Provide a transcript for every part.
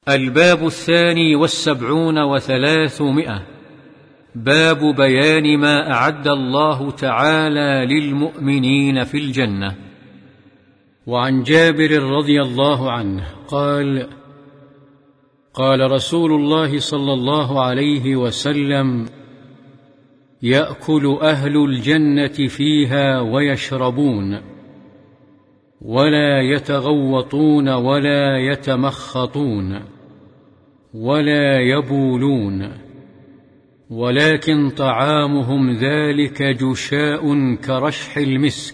الباب 72 باب بيان ما أعد الله تعالى للمؤمنين في الجنة. وعن جابر رضي الله عنه قال: قال رسول الله صلى الله عليه وسلم: يأكل أهل الجنة فيها ويشربون، ولا يتغوطون ولا يتمخطون ولا يبولون، ولكن طعامهم ذلك جشاء كرشح المسك،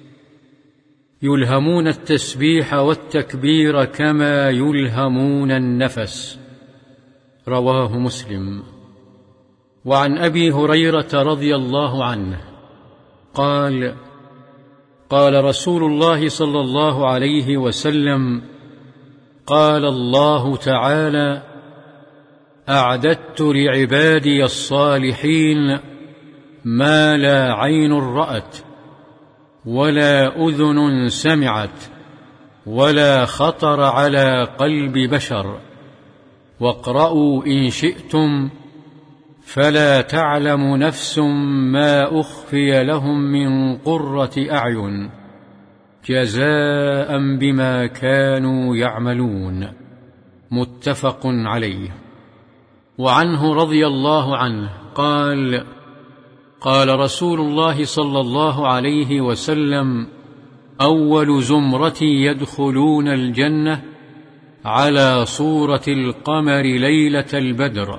يلهمون التسبيح والتكبير كما يلهمون النفس. رواه مسلم. وعن أبي هريرة رضي الله عنه قال: قال رسول الله صلى الله عليه وسلم: قال الله تعالى: أعددت لعبادي الصالحين ما لا عين رأت ولا أذن سمعت ولا خطر على قلب بشر. واقرأوا إن شئتم: فلا تعلم نفس ما أخفي لهم من قرة أعين جزاء بما كانوا يعملون. متفق عليه. وعنه رضي الله عنه قال: قال رسول الله صلى الله عليه وسلم: أول زمرة يدخلون الجنة على صورة القمر ليلة البدر،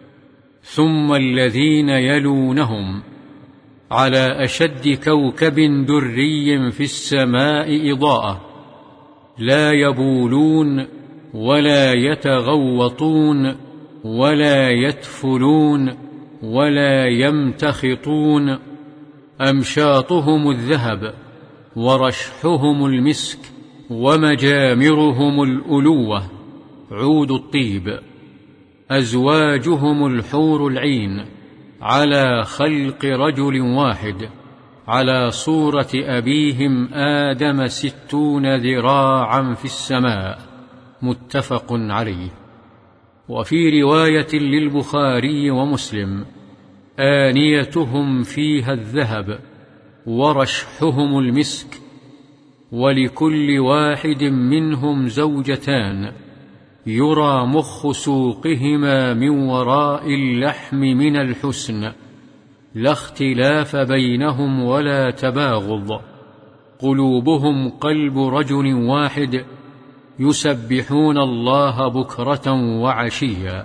ثم الذين يلونهم على أشد كوكب دري في السماء إضاءة، لا يبولون ولا يتغوطون ولا يتفلون ولا يمتخطون، أمشاطهم الذهب ورشحهم المسك ومجامرهم الألوة عود الطيب، أزواجهم الحور العين على خلق رجل واحد، على صورة أبيهم آدم 60 ذراعا في السماء. متفق عليه. وفي رواية للبخاري ومسلم: آنيتهم فيها الذهب ورشحهم المسك، ولكل واحد منهم زوجتان يرى مخ سوقهما من وراء اللحم من الحسن، لا اختلاف بينهم ولا تباغض، قلوبهم قلب رجل واحد، يسبحون الله بكرة وعشيا.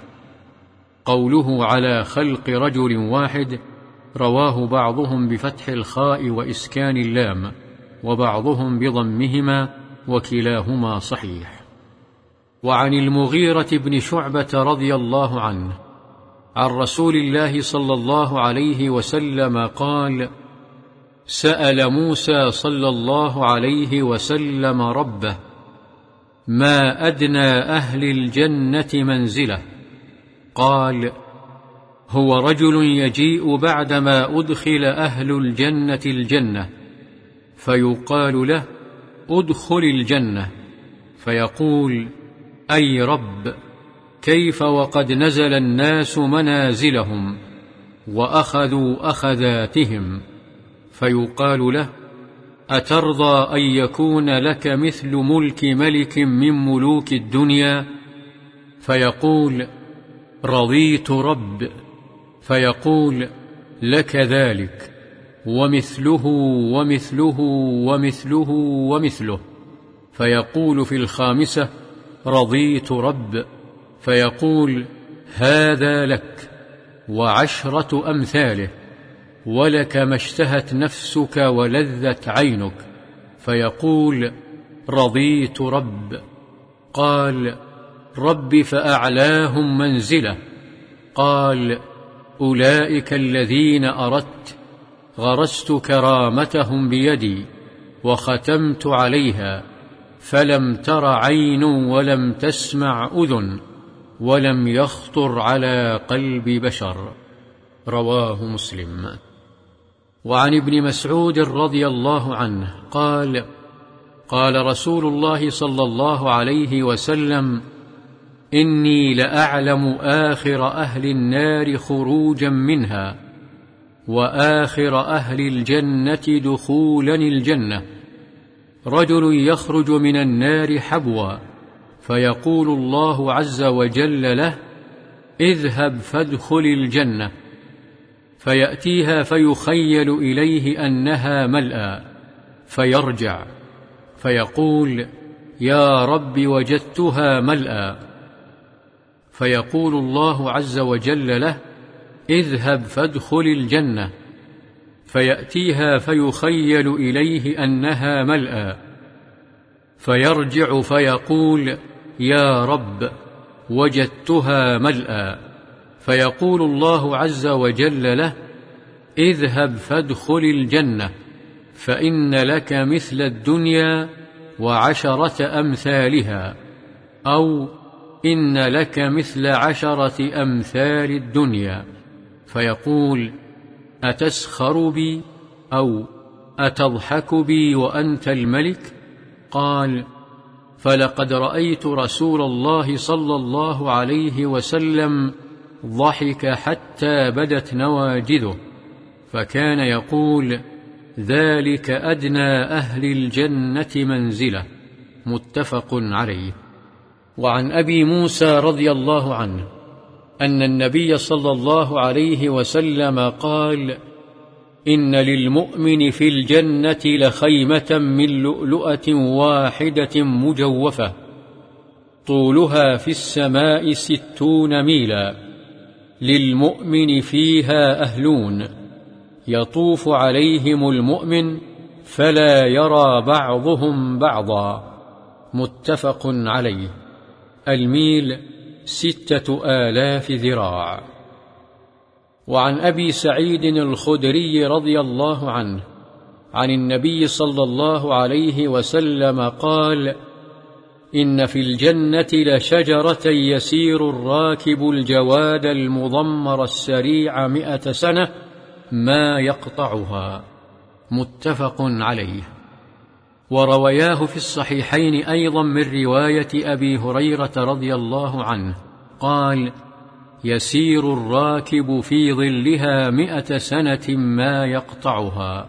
قوله على خلق رجل واحد رواه بعضهم بفتح الخاء وإسكان اللام، وبعضهم بضمهما، وكلاهما صحيح. وعن المغيرة بن شعبة رضي الله عنه عن رسول الله صلى الله عليه وسلم قال: سأل موسى صلى الله عليه وسلم ربه: ما أدنى أهل الجنة منزله؟ قال: هو رجل يجيء بعدما أدخل أهل الجنة الجنة، فيقال له: أدخل الجنة، فيقول: أي رب، كيف وقد نزل الناس منازلهم وأخذوا أخذاتهم؟ فيقال له: أترضى أن يكون لك مثل ملك ملك من ملوك الدنيا؟ فيقول: رضيت رب. فيقول: لك ذلك ومثله ومثله ومثله ومثله. فيقول في الخامسة: رضيت رب. فيقول: هذا لك وعشرة أمثاله، ولك ما اشتهت نفسك ولذت عينك. فيقول: رضيت رب. قال: رب فأعلاهم منزله. قال: أولئك الذين أردت، غرست كرامتهم بيدي وختمت عليها، فلم تر عين ولم تسمع أذن ولم يخطر على قلب بشر. رواه مسلم. وعن ابن مسعود رضي الله عنه قال: قال رسول الله صلى الله عليه وسلم: إني لأعلم آخر أهل النار خروجا منها وآخر أهل الجنة دخولا الجنة. رجل يخرج من النار حبوا، فيقول الله عز وجل له: اذهب فادخل الجنة، فيأتيها فيخيل إليه أنها ملأى، فيرجع فيقول: يا رب وجدتها ملأى، فيقول الله عز وجل له: اذهب فادخل الجنة، فيأتيها فيخيل إليه أنها ملأى، فيرجع فيقول: يا رب وجدتها ملأى، فيقول الله عز وجل له: اذهب فادخل الجنة، فإن لك مثل الدنيا وعشرة أمثالها، أو إن لك مثل 10 أمثال الدنيا. فيقول: أتسخر بي أو أتضحك بي وأنت الملك؟ قال: فلقد رأيت رسول الله صلى الله عليه وسلم ضحك حتى بدت نواجذه، فكان يقول: ذلك أدنى أهل الجنة منزلة. متفق عليه. وعن أبي موسى رضي الله عنه أن النبي صلى الله عليه وسلم قال: إن للمؤمن في الجنة لخيمة من لؤلؤة واحدة مجوفة، طولها في السماء 60 ميلا، للمؤمن فيها أهلون، يطوف عليهم المؤمن فلا يرى بعضهم بعضا. متفق عليه. الميل 6000 ذراع. وعن أبي سعيد الخدري رضي الله عنه عن النبي صلى الله عليه وسلم قال: إن في الجنة لشجرة يسير الراكب الجواد المضمر السريع 100 سنة ما يقطعها. متفق عليه. وروياه في الصحيحين أيضا من رواية أبي هريرة رضي الله عنه قال: يسير الراكب في ظلها 100 سنة ما يقطعها.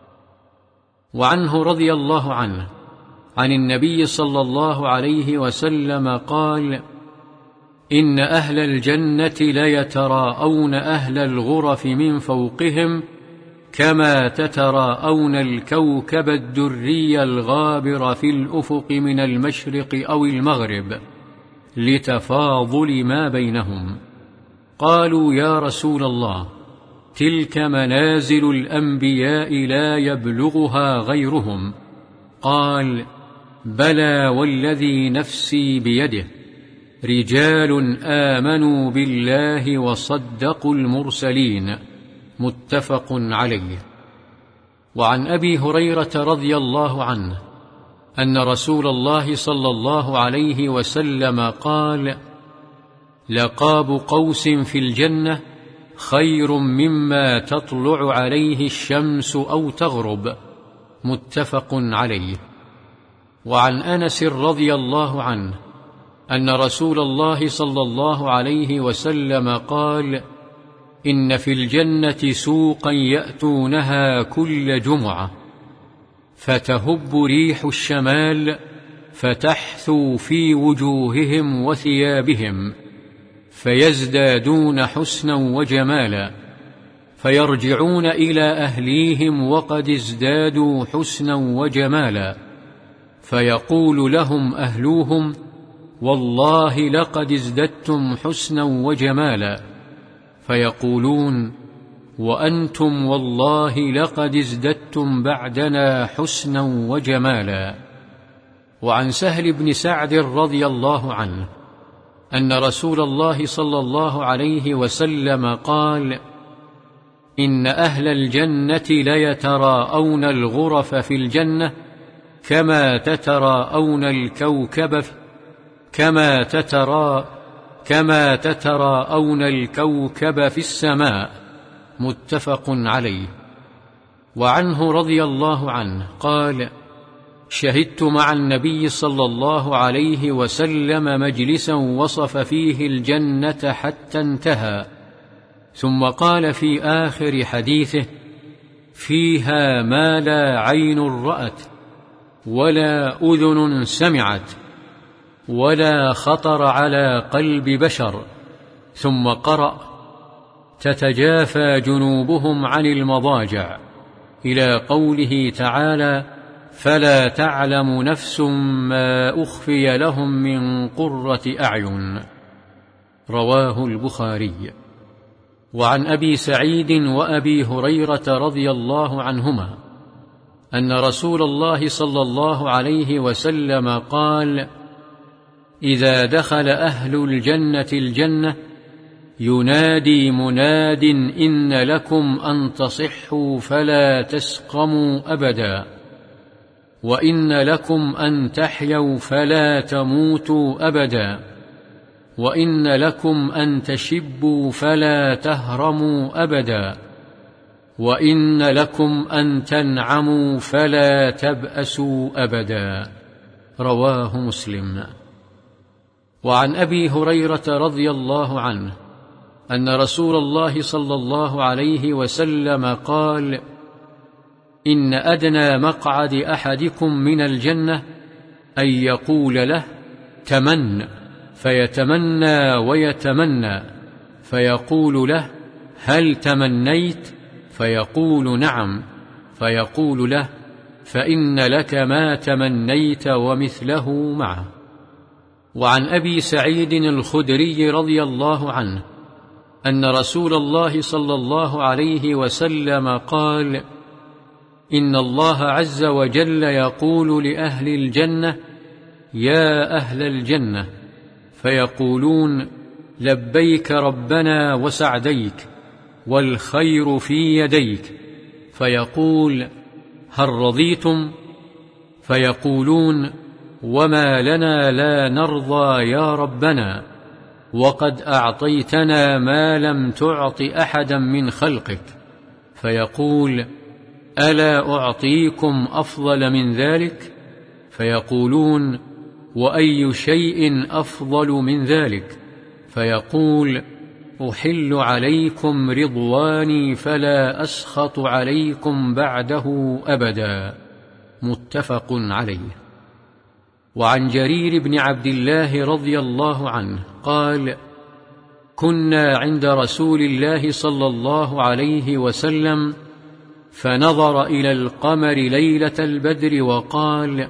وعنه رضي الله عنه عن النبي صلى الله عليه وسلم قال: إن أهل الجنة ليتراءون أهل الغرف من فوقهم كما تتراءون الكوكب الدري الغابر في الأفق من المشرق أو المغرب، لتفاضل ما بينهم. قالوا: يا رسول الله، تلك منازل الأنبياء لا يبلغها غيرهم. قال: بلى والذي نفسي بيده، رجال آمنوا بالله وصدقوا المرسلين. متفق عليه. وعن أبي هريرة رضي الله عنه أن رسول الله صلى الله عليه وسلم قال: لقاب قوس في الجنة خير مما تطلع عليه الشمس أو تغرب. متفق عليه. وعن أنس رضي الله عنه أن رسول الله صلى الله عليه وسلم قال: إن في الجنة سوقا يأتونها كل جمعة، فتهب ريح الشمال فتحثو في وجوههم وثيابهم، فيزدادون حسنا وجمالا، فيرجعون إلى أهليهم وقد ازدادوا حسنا وجمالا، فيقول لهم أهلوهم: والله لقد ازددتم حسنا وجمالا، فيقولون: وأنتم والله لقد ازددتم بعدنا حسنا وجمالا. وعن سهل بن سعد رضي الله عنه أن رسول الله صلى الله عليه وسلم قال: إن أهل الجنة ليتراءون الغرف في الجنة كما تتراءون الكوكب في السماء. متفق عليه. وعنه رضي الله عنه قال: شهدت مع النبي صلى الله عليه وسلم مجلسا وصف فيه الجنة حتى انتهى، ثم قال في آخر حديثه: فيها ما لا عين رأت ولا أذن سمعت ولا خطر على قلب بشر. ثم قرأ: تتجافى جنوبهم عن المضاجع، إلى قوله تعالى: فلا تعلم نفس ما أخفي لهم من قرة أعين. رواه البخاري. وعن أبي سعيد وأبي هريرة رضي الله عنهما أن رسول الله صلى الله عليه وسلم قال: إذا دخل أهل الجنة الجنة ينادي مناد: إن لكم أن تصحوا فلا تسقموا أبدا، وإن لكم أن تحيوا فلا تموتوا أبدا، وإن لكم أن تشبوا فلا تهرموا أبدا، وإن لكم أن تنعموا فلا تبأسوا أبدا. رواه مسلم. وعن أبي هريرة رضي الله عنه أن رسول الله صلى الله عليه وسلم قال: إن أدنى مقعد أحدكم من الجنة أن يقول له: تمن، فيتمنى ويتمنى، فيقول له: هل تمنيت؟ فيقول: نعم، فيقول له: فإن لك ما تمنيت ومثله معه. وعن أبي سعيد الخدري رضي الله عنه أن رسول الله صلى الله عليه وسلم قال: إن الله عز وجل يقول لأهل الجنة: يا أهل الجنة، فيقولون: لبيك ربنا وسعديك، والخير في يديك. فيقول: هل رضيتم؟ فيقولون: وما لنا لا نرضى يا ربنا، وقد أعطيتنا ما لم تعط أحدا من خلقك. فيقول: ألا أعطيكم أفضل من ذلك؟ فيقولون: وأي شيء أفضل من ذلك؟ فيقول: أحل عليكم رضواني فلا أسخط عليكم بعده أبدا. متفق عليه. وعن جرير بن عبد الله رضي الله عنه قال: كنا عند رسول الله صلى الله عليه وسلم فنظر إلى القمر ليلة البدر وقال: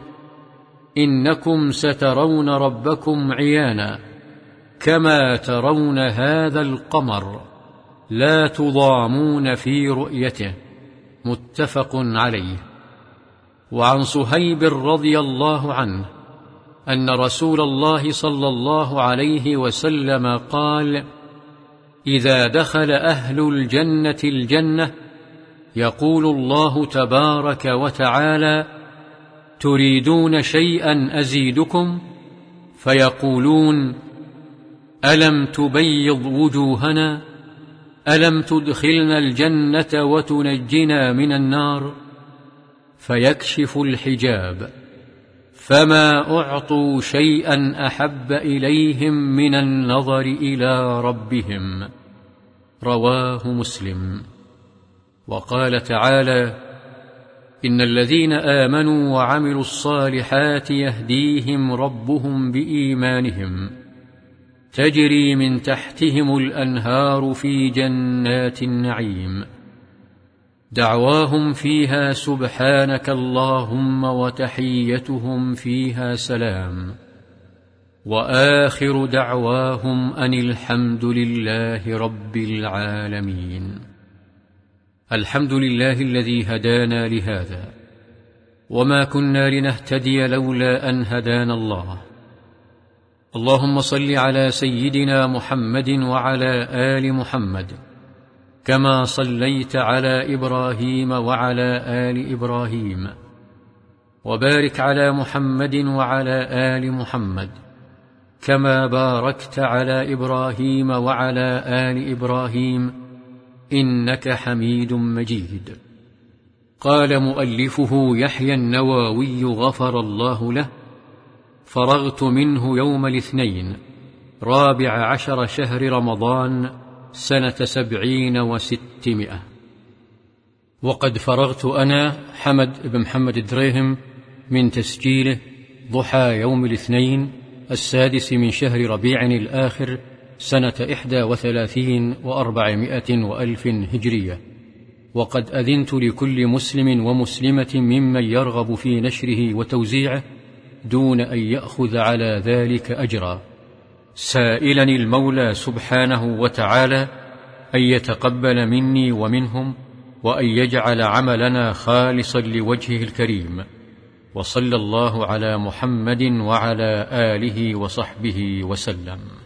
إنكم سترون ربكم عيانا كما ترون هذا القمر، لا تضامون في رؤيته. متفق عليه. وعن صهيب رضي الله عنه أن رسول الله صلى الله عليه وسلم قال: إذا دخل أهل الجنة الجنة يقول الله تبارك وتعالى: تريدون شيئا أزيدكم؟ فيقولون: ألم تبيض وجوهنا؟ ألم تدخلنا الجنة وتنجنا من النار؟ فيكشف الحجاب، فما أعطوا شيئا أحب إليهم من النظر إلى ربهم. رواه مسلم. وقال تعالى: إن الذين آمنوا وعملوا الصالحات يهديهم ربهم بإيمانهم تجري من تحتهم الأنهار في جنات النعيم، دعواهم فيها سبحانك اللهم وتحيتهم فيها سلام، وآخر دعواهم أن الحمد لله رب العالمين. الحمد لله الذي هدانا لهذا، وما كنا لنهتدي لولا أن هدانا الله. اللهم صل على سيدنا محمد وعلى آل محمد كما صليت على إبراهيم وعلى آل إبراهيم، وبارك على محمد وعلى آل محمد كما باركت على إبراهيم وعلى آل إبراهيم إنك حميد مجيد. قال مؤلفه يحيى النووي غفر الله له: فرغت منه يوم الاثنين 14 شهر رمضان سنة 70 و600. وقد فرغت أنا حمد بن محمد الدريهم من تسجيله ضحى يوم الاثنين 6 من شهر ربيع الآخر سنة 31 و400 وألف هجرية. وقد أذنت لكل مسلم ومسلمة ممن يرغب في نشره وتوزيعه دون أن يأخذ على ذلك أجرا، سائلا المولى سبحانه وتعالى أن يتقبل مني ومنهم، وأن يجعل عملنا خالصا لوجهه الكريم. وصلى الله على محمد وعلى آله وصحبه وسلم.